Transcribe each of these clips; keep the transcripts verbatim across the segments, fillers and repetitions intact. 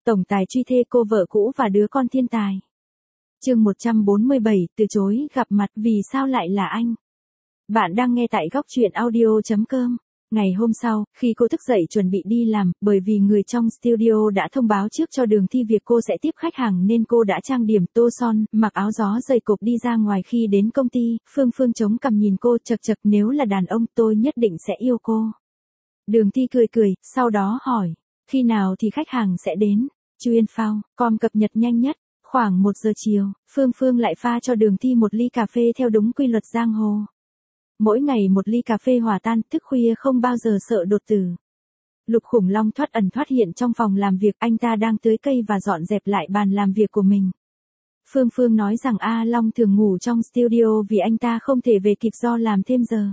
Tổng tài truy thê cô vợ cũ và đứa con thiên tài. Chương một trăm bốn mươi bảy, từ chối gặp mặt, vì sao lại là anh? Bạn đang nghe tại góc truyện audio chấm com. Ngày hôm sau, khi cô thức dậy chuẩn bị đi làm, bởi vì người trong studio đã thông báo trước cho Đường Thi việc cô sẽ tiếp khách hàng nên cô đã trang điểm tô son, mặc áo gió dày cộp đi ra ngoài. Khi đến công ty, Phương Phương chống cằm nhìn cô chật chật, nếu là đàn ông tôi nhất định sẽ yêu cô. Đường Thi cười cười, sau đó hỏi, khi nào thì khách hàng sẽ đến? Chuyên phao, com cập nhật nhanh nhất. Khoảng một giờ chiều, Phương Phương lại pha cho Đường Thi một ly cà phê theo đúng quy luật giang hồ. Mỗi ngày một ly cà phê hòa tan, thức khuya không bao giờ sợ đột tử. Lục Khủng Long thoát ẩn thoát hiện trong phòng làm việc, anh ta đang tưới cây và dọn dẹp lại bàn làm việc của mình. Phương Phương nói rằng A Long thường ngủ trong studio vì anh ta không thể về kịp do làm thêm giờ.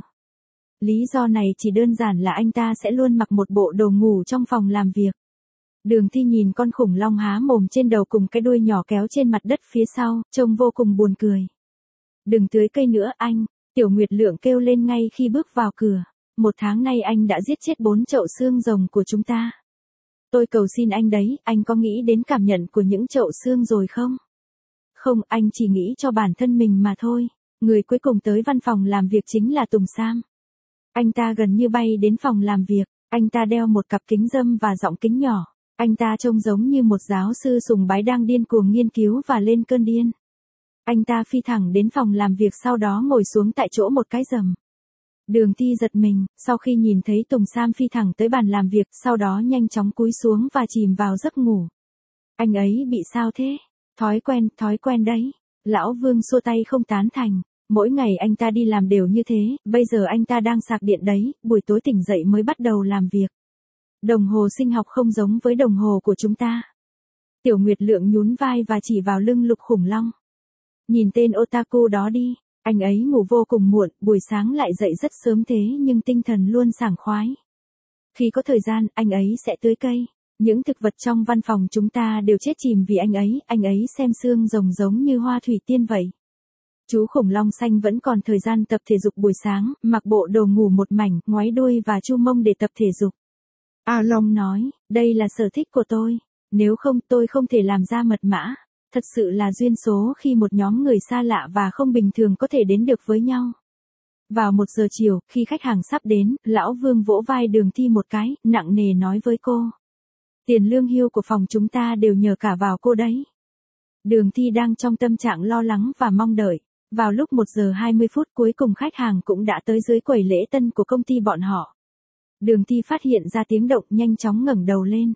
Lý do này chỉ đơn giản là anh ta sẽ luôn mặc một bộ đồ ngủ trong phòng làm việc. Đường Thi nhìn con khủng long há mồm trên đầu cùng cái đuôi nhỏ kéo trên mặt đất phía sau, trông vô cùng buồn cười. Đừng tưới cây nữa anh, Tiểu Nguyệt Lượng kêu lên ngay khi bước vào cửa. Một tháng nay anh đã giết chết bốn chậu xương rồng của chúng ta. Tôi cầu xin anh đấy, anh có nghĩ đến cảm nhận của những chậu xương rồi không? Không, anh chỉ nghĩ cho bản thân mình mà thôi. Người cuối cùng tới văn phòng làm việc chính là Tùng Sam. Anh ta gần như bay đến phòng làm việc, anh ta đeo một cặp kính râm và giọng kính nhỏ. Anh ta trông giống như một giáo sư sùng bái đang điên cuồng nghiên cứu và lên cơn điên. Anh ta phi thẳng đến phòng làm việc, sau đó ngồi xuống tại chỗ một cái rầm. Đường Thi giật mình, sau khi nhìn thấy Tùng Sam phi thẳng tới bàn làm việc, sau đó nhanh chóng cúi xuống và chìm vào giấc ngủ. Anh ấy bị sao thế? Thói quen, thói quen đấy. Lão Vương xua tay không tán thành. Mỗi ngày anh ta đi làm đều như thế, bây giờ anh ta đang sạc điện đấy, buổi tối tỉnh dậy mới bắt đầu làm việc. Đồng hồ sinh học không giống với đồng hồ của chúng ta. Tiểu Nguyệt Lượng nhún vai và chỉ vào lưng Lục Khủng Long. Nhìn tên otaku đó đi, anh ấy ngủ vô cùng muộn, buổi sáng lại dậy rất sớm thế nhưng tinh thần luôn sảng khoái. Khi có thời gian, anh ấy sẽ tưới cây. Những thực vật trong văn phòng chúng ta đều chết chìm vì anh ấy, anh ấy xem xương rồng giống như hoa thủy tiên vậy. Chú khủng long xanh vẫn còn thời gian tập thể dục buổi sáng, mặc bộ đồ ngủ một mảnh, ngoáy đuôi và chu mông để tập thể dục. A Long nói, đây là sở thích của tôi, nếu không tôi không thể làm ra mật mã. Thật sự là duyên số khi một nhóm người xa lạ và không bình thường có thể đến được với nhau. Vào một giờ chiều, khi khách hàng sắp đến, Lão Vương vỗ vai Đường Thi một cái, nặng nề nói với cô. Tiền lương hưu của phòng chúng ta đều nhờ cả vào cô đấy. Đường Thi đang trong tâm trạng lo lắng và mong đợi. Vào lúc một giờ hai mươi phút cuối cùng khách hàng cũng đã tới dưới quầy lễ tân của công ty bọn họ. Đường Thi phát hiện ra tiếng động, nhanh chóng ngẩng đầu lên.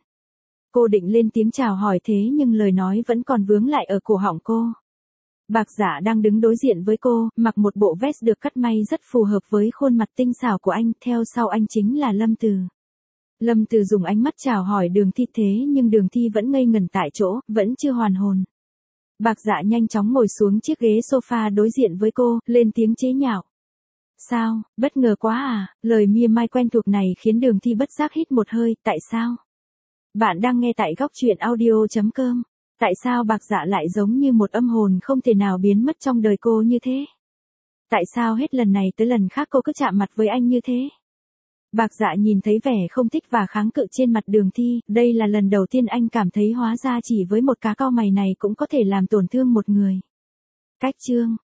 Cô định lên tiếng chào hỏi thế nhưng lời nói vẫn còn vướng lại ở cổ họng cô. Bạc Dạ đang đứng đối diện với cô, mặc một bộ vest được cắt may rất phù hợp với khuôn mặt tinh xảo của anh, theo sau anh chính là Lâm Từ. Lâm Từ dùng ánh mắt chào hỏi Đường Thi thế nhưng Đường Thi vẫn ngây ngẩn tại chỗ, vẫn chưa hoàn hồn. Bạc Dạ nhanh chóng ngồi xuống chiếc ghế sofa đối diện với cô, lên tiếng chế nhạo. Sao, bất ngờ quá à, lời mỉa mai quen thuộc này khiến Đường Thi bất giác hít một hơi, tại sao? Bạn đang nghe tại góc truyện audio chấm com. Tại sao Bạc Dạ lại giống như một âm hồn không thể nào biến mất trong đời cô như thế? Tại sao hết lần này tới lần khác cô cứ chạm mặt với anh như thế? Bạc Dạ nhìn thấy vẻ không thích và kháng cự trên mặt Đường Thi, đây là lần đầu tiên anh cảm thấy hóa ra chỉ với một cá cau mày này cũng có thể làm tổn thương một người. Cách chương